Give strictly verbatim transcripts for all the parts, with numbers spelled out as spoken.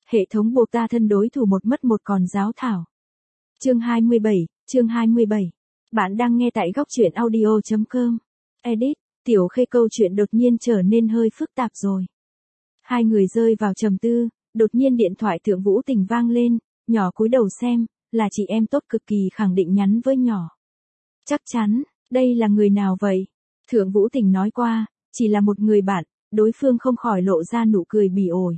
Hệ thống buộc ta thân đối thủ một mất một còn giáo thảo. Chương hai mươi bảy, chương hai mươi bảy. Bạn đang nghe tại góc truyện audio chấm com. Edit, Tiểu Khê câu chuyện đột nhiên trở nên hơi phức tạp rồi. Hai người rơi vào trầm tư, đột nhiên điện thoại Thượng Vũ Tình vang lên, nhỏ cúi đầu xem, là chị em tốt cực kỳ khẳng định nhắn với nhỏ. Chắc chắn, đây là người nào vậy? Thượng Vũ Tình nói qua, chỉ là một người bạn, đối phương không khỏi lộ ra nụ cười bỉ ổi.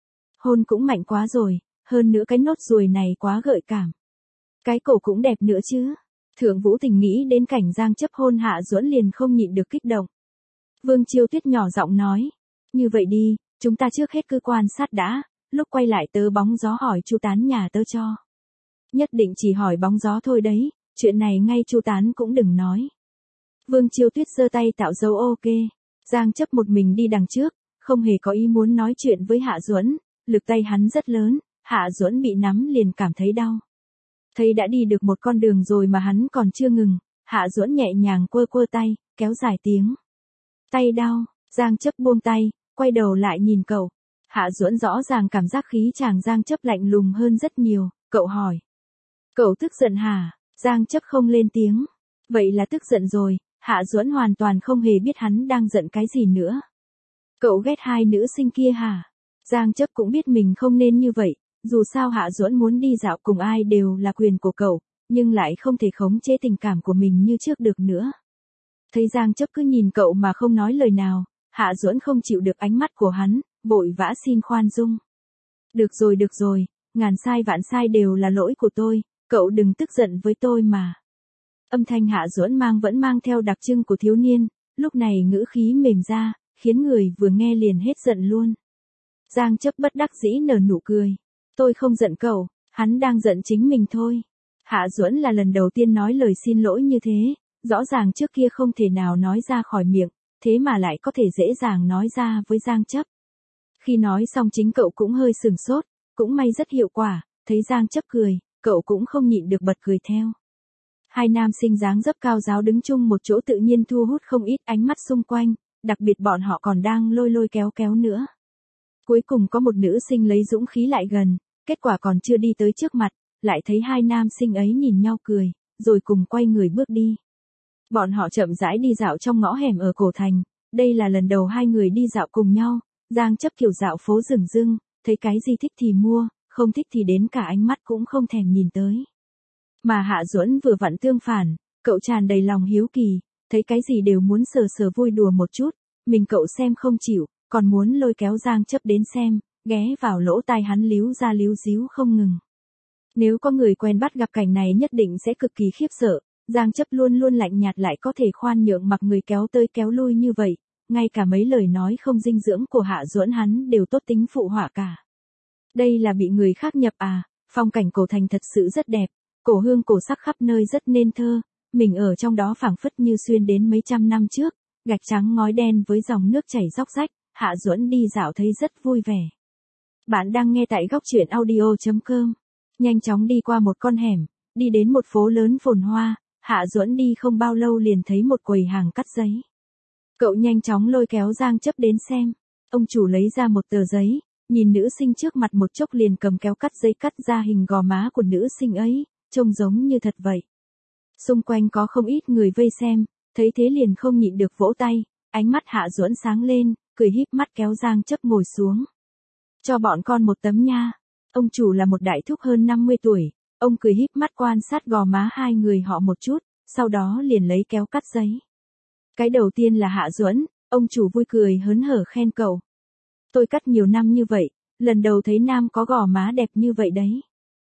Hôn cũng mạnh quá rồi, hơn nữa cái nốt ruồi này quá gợi cảm. Cái cổ cũng đẹp nữa chứ. Thượng Vũ Tình nghĩ đến cảnh Giang Chấp hôn Hạ Duẫn liền không nhịn được kích động. Vương Chiêu Tuyết nhỏ giọng nói, như vậy đi, chúng ta trước hết cứ quan sát đã, lúc quay lại tớ bóng gió hỏi Chu Tán nhà tớ cho. Nhất định chỉ hỏi bóng gió thôi đấy, chuyện này ngay Chu Tán cũng đừng nói. Vương Chiêu Tuyết giơ tay tạo dấu ok, Giang Chấp một mình đi đằng trước, không hề có ý muốn nói chuyện với Hạ Duẫn, lực tay hắn rất lớn, Hạ Duẫn bị nắm liền cảm thấy đau. Thấy đã đi được một con đường rồi mà hắn còn chưa ngừng, Hạ Duẫn nhẹ nhàng quơ quơ tay, kéo dài tiếng. Tay đau, Giang Chấp buông tay, quay đầu lại nhìn cậu. Hạ Duẫn rõ ràng cảm giác khí chàng Giang Chấp lạnh lùng hơn rất nhiều, cậu hỏi. Cậu tức giận hả? Giang Chấp không lên tiếng. Vậy là tức giận rồi, Hạ Duẫn hoàn toàn không hề biết hắn đang giận cái gì nữa. Cậu ghét hai nữ sinh kia hả? Giang Chấp cũng biết mình không nên như vậy, dù sao Hạ Duẫn muốn đi dạo cùng ai đều là quyền của cậu, nhưng lại không thể khống chế tình cảm của mình như trước được nữa. Thấy Giang Chấp cứ nhìn cậu mà không nói lời nào, Hạ Duẫn không chịu được ánh mắt của hắn, vội vã xin khoan dung. Được rồi được rồi, ngàn sai vạn sai đều là lỗi của tôi, cậu đừng tức giận với tôi mà. Âm thanh Hạ Duẫn mang vẫn mang theo đặc trưng của thiếu niên, lúc này ngữ khí mềm ra, khiến người vừa nghe liền hết giận luôn. Giang Chấp bất đắc dĩ nở nụ cười. Tôi không giận cậu, hắn đang giận chính mình thôi. Hạ Duẫn là lần đầu tiên nói lời xin lỗi như thế, rõ ràng trước kia không thể nào nói ra khỏi miệng, thế mà lại có thể dễ dàng nói ra với Giang Chấp. Khi nói xong chính cậu cũng hơi sừng sốt, cũng may rất hiệu quả, thấy Giang Chấp cười, cậu cũng không nhịn được bật cười theo. Hai nam sinh dáng dấp cao giáo đứng chung một chỗ tự nhiên thu hút không ít ánh mắt xung quanh, đặc biệt bọn họ còn đang lôi lôi kéo kéo nữa. Cuối cùng có một nữ sinh lấy dũng khí lại gần, kết quả còn chưa đi tới trước mặt, lại thấy hai nam sinh ấy nhìn nhau cười, rồi cùng quay người bước đi. Bọn họ chậm rãi đi dạo trong ngõ hẻm ở cổ thành, đây là lần đầu hai người đi dạo cùng nhau, Giang Chấp kiểu dạo phố rừng rưng, thấy cái gì thích thì mua, không thích thì đến cả ánh mắt cũng không thèm nhìn tới. Mà Hạ Duẫn vừa vặn tương phản, cậu tràn đầy lòng hiếu kỳ, thấy cái gì đều muốn sờ sờ vui đùa một chút, mình cậu xem không chịu, còn muốn lôi kéo Giang Chấp đến xem, ghé vào lỗ tai hắn líu ra líu díu không ngừng. Nếu có người quen bắt gặp cảnh này nhất định sẽ cực kỳ khiếp sợ, Giang Chấp luôn luôn lạnh nhạt lại có thể khoan nhượng mặc người kéo tới kéo lui như vậy, ngay cả mấy lời nói không dinh dưỡng của Hạ Duẫn hắn đều tốt tính phụ họa cả. Đây là bị người khác nhập à, phong cảnh cổ thành thật sự rất đẹp, cổ hương cổ sắc khắp nơi rất nên thơ, mình ở trong đó phảng phất như xuyên đến mấy trăm năm trước, gạch trắng ngói đen với dòng nước chảy róc rách, Hạ Duẫn đi dạo thấy rất vui vẻ. Bạn đang nghe tại góc truyện audio chấm com. Nhanh chóng đi qua một con hẻm, đi đến một phố lớn phồn hoa, Hạ Duẫn đi không bao lâu liền thấy một quầy hàng cắt giấy. Cậu nhanh chóng lôi kéo Giang Chấp đến xem. Ông chủ lấy ra một tờ giấy, nhìn nữ sinh trước mặt một chốc liền cầm kéo cắt giấy cắt ra hình gò má của nữ sinh ấy, trông giống như thật vậy. Xung quanh có không ít người vây xem, thấy thế liền không nhịn được vỗ tay, ánh mắt Hạ Duẫn sáng lên, cười híp mắt kéo Giang Chấp ngồi xuống. Cho bọn con một tấm nha. Ông chủ là một đại thúc hơn năm mươi tuổi, ông cười híp mắt quan sát gò má hai người họ một chút, sau đó liền lấy kéo cắt giấy. Cái đầu tiên là Hạ Duẫn, ông chủ vui cười hớn hở khen cậu. Tôi cắt nhiều năm như vậy, lần đầu thấy nam có gò má đẹp như vậy đấy.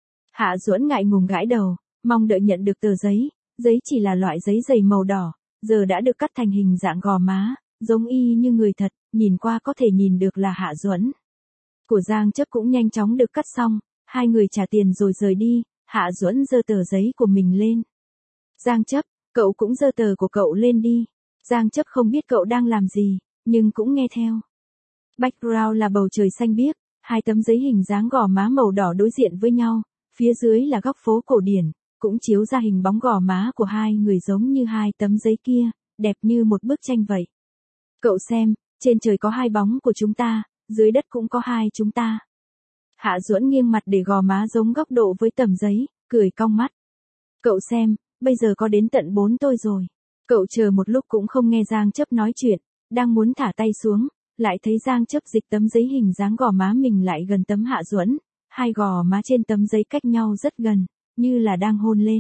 Hạ Duẫn ngại ngùng gãi đầu, mong đợi nhận được tờ giấy, giấy chỉ là loại giấy dày màu đỏ, giờ đã được cắt thành hình dạng gò má, giống y như người thật, nhìn qua có thể nhìn được là Hạ Duẫn. Của Giang Chấp cũng nhanh chóng được cắt xong, hai người trả tiền rồi rời đi, Hạ Duẫn giơ tờ giấy của mình lên. Giang Chấp, cậu cũng giơ tờ của cậu lên đi. Giang Chấp không biết cậu đang làm gì, nhưng cũng nghe theo. Background là bầu trời xanh biếc, hai tấm giấy hình dáng gò má màu đỏ đối diện với nhau, phía dưới là góc phố cổ điển, cũng chiếu ra hình bóng gò má của hai người giống như hai tấm giấy kia, đẹp như một bức tranh vậy. Cậu xem, trên trời có hai bóng của chúng ta, dưới đất cũng có hai chúng ta. Hạ Duẫn nghiêng mặt để gò má giống góc độ với tấm giấy, cười cong mắt. Cậu xem, bây giờ có đến tận bốn tôi rồi. Cậu chờ một lúc cũng không nghe Giang Chấp nói chuyện, đang muốn thả tay xuống, lại thấy Giang Chấp dịch tấm giấy hình dáng gò má mình lại gần tấm Hạ Duẫn, hai gò má trên tấm giấy cách nhau rất gần, như là đang hôn lên.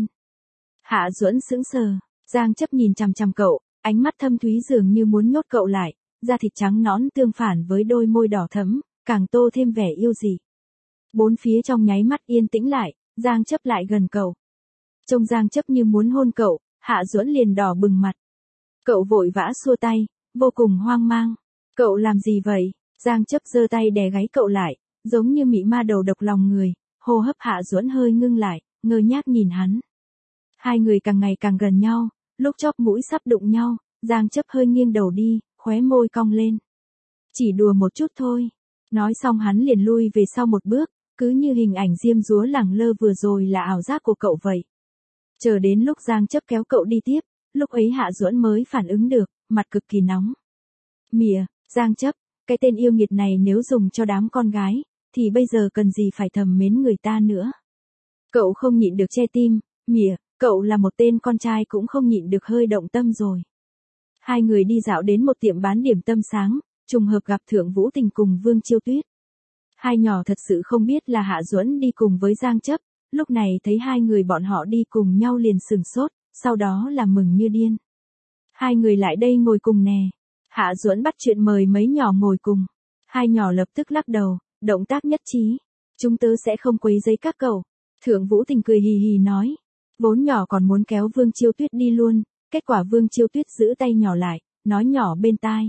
Hạ Duẫn sững sờ, Giang Chấp nhìn chằm chằm cậu, ánh mắt thâm thúy dường như muốn nhốt cậu lại, da thịt trắng nõn tương phản với đôi môi đỏ thẫm, càng tô thêm vẻ yêu dị. Bốn phía trong nháy mắt yên tĩnh lại, Giang Chấp lại gần cậu. Trông Giang Chấp như muốn hôn cậu, Hạ Duẫn liền đỏ bừng mặt. Cậu vội vã xua tay, vô cùng hoang mang. Cậu làm gì vậy? Giang Chấp giơ tay đè gáy cậu lại, giống như mị ma đầu độc lòng người, hô hấp Hạ Duẫn hơi ngưng lại, ngơ ngác nhìn hắn. Hai người càng ngày càng gần nhau, lúc chóp mũi sắp đụng nhau, Giang Chấp hơi nghiêng đầu đi, khóe môi cong lên. Chỉ đùa một chút thôi. Nói xong hắn liền lui về sau một bước, cứ như hình ảnh diêm dúa lẳng lơ vừa rồi là ảo giác của cậu vậy. Chờ đến lúc Giang Chấp kéo cậu đi tiếp, lúc ấy Hạ Duẫn mới phản ứng được, mặt cực kỳ nóng. Mỉa, Giang Chấp, cái tên yêu nghiệt này nếu dùng cho đám con gái, thì bây giờ cần gì phải thầm mến người ta nữa. Cậu không nhịn được che tim, mỉa, cậu là một tên con trai cũng không nhịn được hơi động tâm rồi. Hai người đi dạo đến một tiệm bán điểm tâm sáng, trùng hợp gặp Thượng Vũ Tình cùng Vương Chiêu Tuyết. Hai nhỏ thật sự không biết là Hạ Duẫn đi cùng với Giang Chấp, lúc này thấy hai người bọn họ đi cùng nhau liền sửng sốt, sau đó là mừng như điên. Hai người lại đây ngồi cùng nè. Hạ Duẫn bắt chuyện mời mấy nhỏ ngồi cùng. Hai nhỏ lập tức lắc đầu, động tác nhất trí. Chúng tớ sẽ không quấy rầy các cậu. Thượng Vũ Tình cười hì hì nói. Vốn nhỏ còn muốn kéo Vương Chiêu Tuyết đi luôn, kết quả Vương Chiêu Tuyết giữ tay nhỏ lại, nói nhỏ bên tai.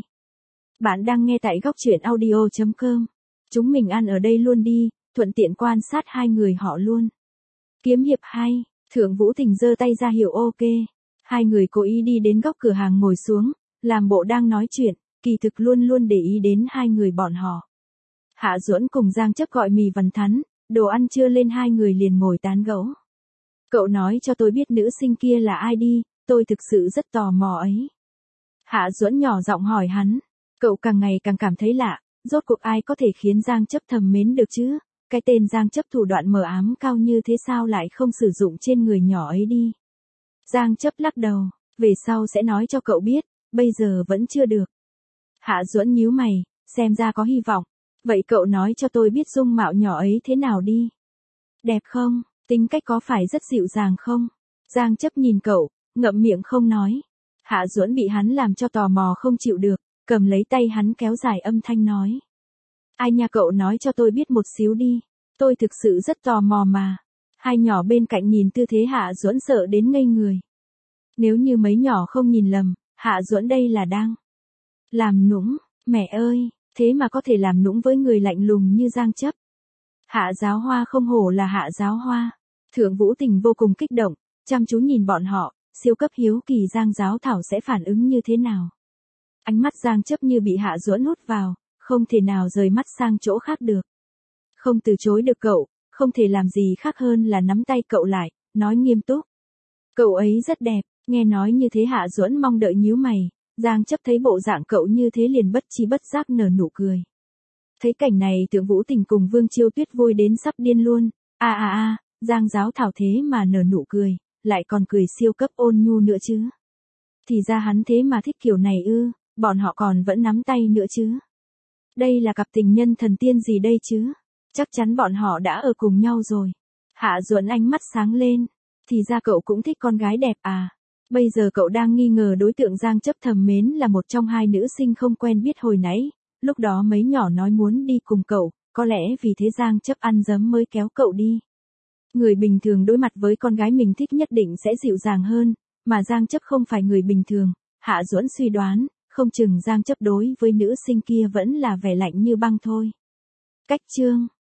Bạn đang nghe tại góc truyện audio chấm com. Chúng mình ăn ở đây luôn đi, thuận tiện quan sát hai người họ luôn. Kiếm hiệp hay, Thượng Vũ Tình giơ tay ra hiệu ok. Hai người cố ý đi đến góc cửa hàng ngồi xuống, làm bộ đang nói chuyện, kỳ thực luôn luôn để ý đến hai người bọn họ. Hạ Duẫn cùng Giang Chấp gọi mì vằn thắn, đồ ăn trưa lên hai người liền ngồi tán gẫu. Cậu nói cho tôi biết nữ sinh kia là ai đi, tôi thực sự rất tò mò ấy. Hạ Duẫn nhỏ giọng hỏi hắn, cậu càng ngày càng cảm thấy lạ, rốt cuộc ai có thể khiến Giang Chấp thầm mến được chứ? Cái tên Giang Chấp thủ đoạn mờ ám cao như thế sao lại không sử dụng trên người nhỏ ấy đi? Giang Chấp lắc đầu, về sau sẽ nói cho cậu biết, bây giờ vẫn chưa được. Hạ Duẫn nhíu mày, xem ra có hy vọng. Vậy cậu nói cho tôi biết dung mạo nhỏ ấy thế nào đi? Đẹp không? Tính cách có phải rất dịu dàng không? Giang Chấp nhìn cậu, ngậm miệng không nói. Hạ Duẫn bị hắn làm cho tò mò không chịu được, cầm lấy tay hắn kéo dài âm thanh nói. Ai nha, cậu nói cho tôi biết một xíu đi, tôi thực sự rất tò mò mà. Hai nhỏ bên cạnh nhìn tư thế Hạ Duẫn sợ đến ngây người. Nếu như mấy nhỏ không nhìn lầm, Hạ Duẫn đây là đang làm nũng, mẹ ơi, thế mà có thể làm nũng với người lạnh lùng như Giang Chấp. Hạ Giáo Hoa không hổ là Hạ Giáo Hoa. Thượng Vũ Tình vô cùng kích động, chăm chú nhìn bọn họ, siêu cấp hiếu kỳ Giang Giáo Thảo sẽ phản ứng như thế nào. Ánh mắt Giang Chấp như bị Hạ Duẫn hút vào, không thể nào rời mắt sang chỗ khác được. Không từ chối được cậu, không thể làm gì khác hơn là nắm tay cậu lại, nói nghiêm túc. Cậu ấy rất đẹp, nghe nói như thế Hạ Duẫn mong đợi nhíu mày, Giang Chấp thấy bộ dạng cậu như thế liền bất chi bất giác nở nụ cười. Thấy cảnh này Thượng Vũ Tình cùng Vương Chiêu Tuyết vui đến sắp điên luôn, a a a, Giang Giáo Thảo thế mà nở nụ cười, lại còn cười siêu cấp ôn nhu nữa chứ. Thì ra hắn thế mà thích kiểu này ư, bọn họ còn vẫn nắm tay nữa chứ. Đây là cặp tình nhân thần tiên gì đây chứ? Chắc chắn bọn họ đã ở cùng nhau rồi. Hạ Duẫn ánh mắt sáng lên. Thì ra cậu cũng thích con gái đẹp à? Bây giờ cậu đang nghi ngờ đối tượng Giang Chấp thầm mến là một trong hai nữ sinh không quen biết hồi nãy. Lúc đó mấy nhỏ nói muốn đi cùng cậu, có lẽ vì thế Giang Chấp ăn dấm mới kéo cậu đi. Người bình thường đối mặt với con gái mình thích nhất định sẽ dịu dàng hơn, mà Giang Chấp không phải người bình thường. Hạ Duẫn suy đoán, không chừng Giang Chấp đối với nữ sinh kia vẫn là vẻ lạnh như băng thôi. Cách chương